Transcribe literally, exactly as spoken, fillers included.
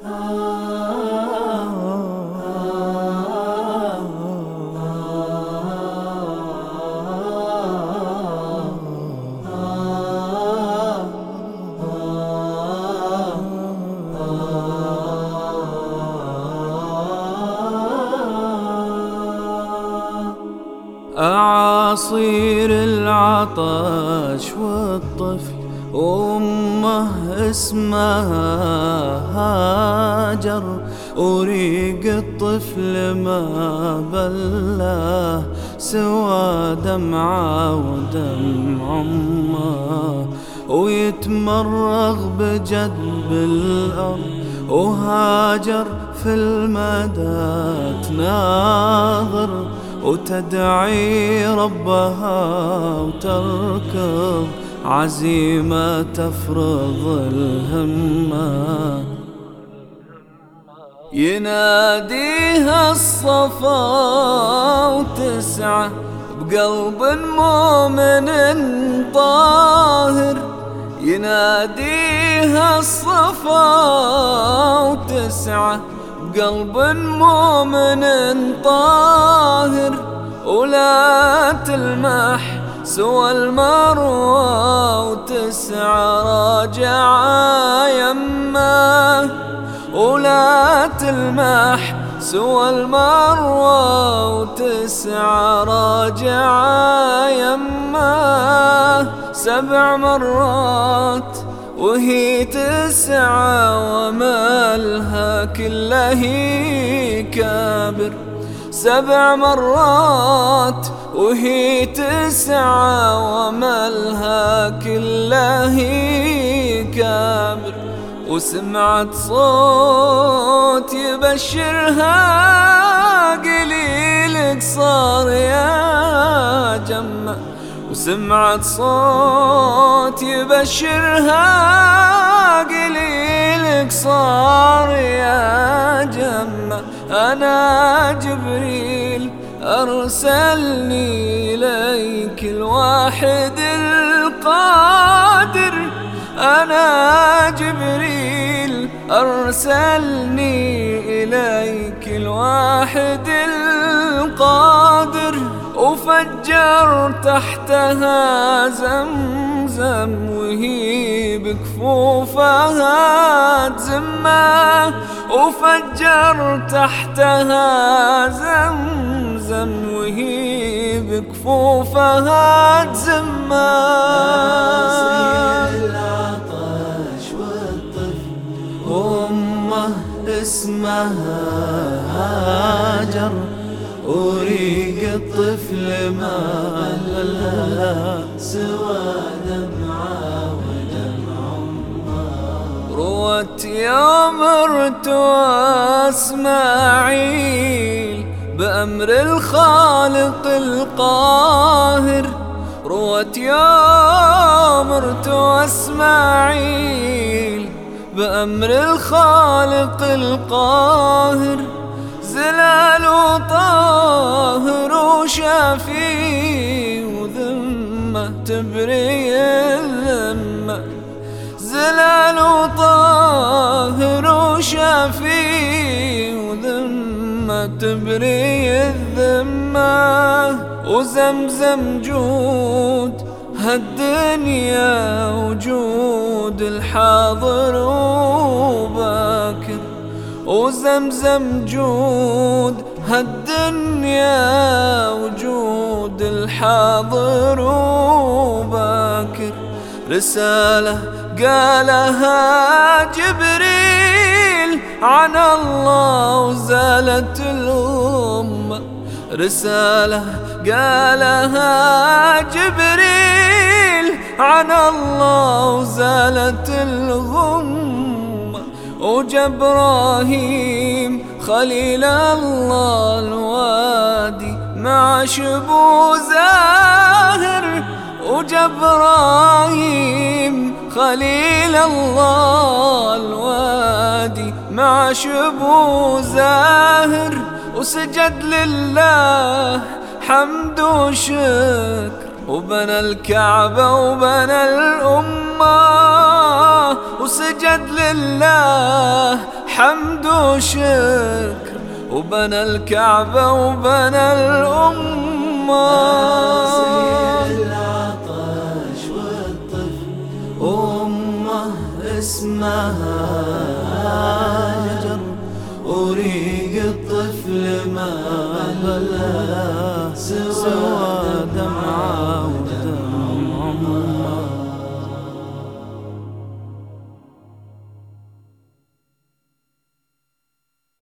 أعاصير العطش والطفل وأمه اسمها هاجر، وريق الطفل ما بلاه سوى دمعة ودمع أمه، ويتمرغ بجدب الأرض وهاجر في المدى تناظر، وتدعي ربها وتركض عزيمة تفرض الهمة. يناديها الصفا وتسعى بقلب مؤمن طاهر، يناديها الصفا وتسعى بقلب مؤمن طاهر، ولا تلمح سوى المروى وتسعى راجعة يمه، ولا تلمح سوى المروى وتسعى راجعة يمه. سبع مرات وهي تسعى ومالها كله كابر، سبع مرات وهي تسعى ومالها كله كابر، وسمعت صوت يبشرها قليلك صار يا جمة، وسمعت صوت يبشرها قليلك صار يا جمة. أنا جبريل أرسلني إليك الواحد القادر، أنا جبريل أرسلني إليك الواحد القادر، وفجر تحتها زمزم وهي بكفوفها تزمه، وفجر تحتها زمزم وهي بكفوفها تزمه. العطش والطفل وأمه اسمها هاجر، وريق الطفل ما لها سوى دمعة ودمع أمه. روت يوم ارتوى إسماعيل بأمر الخالق القاهر، روت يوم ارتوى إسماعيل بأمر الخالق القاهر، زلال وطاهر وشافي وذمة تبري الذمة، زلال وطاهر وشافي وذمة تبري الذمة، وزمزم جود هالدنيا وجود الحاضر وباكر، وزمزم جود هالدنيا وجود الحاضر وباكر. رسالة قالها جبريل عن الله وزالت الأمة، رسالة قالها جبريل عن الله وزالت الغمة، وجبراهيم خليل الله الوادي مع شبو زاهر، وجبراهيم خليل الله الوادي مع شبو زاهر، وسجد لله حمد وشكر، وبنى الكعبة وبنى الأمة، وسجد لله حمد وشكر، وبنى الكعبة وبنى الأمة.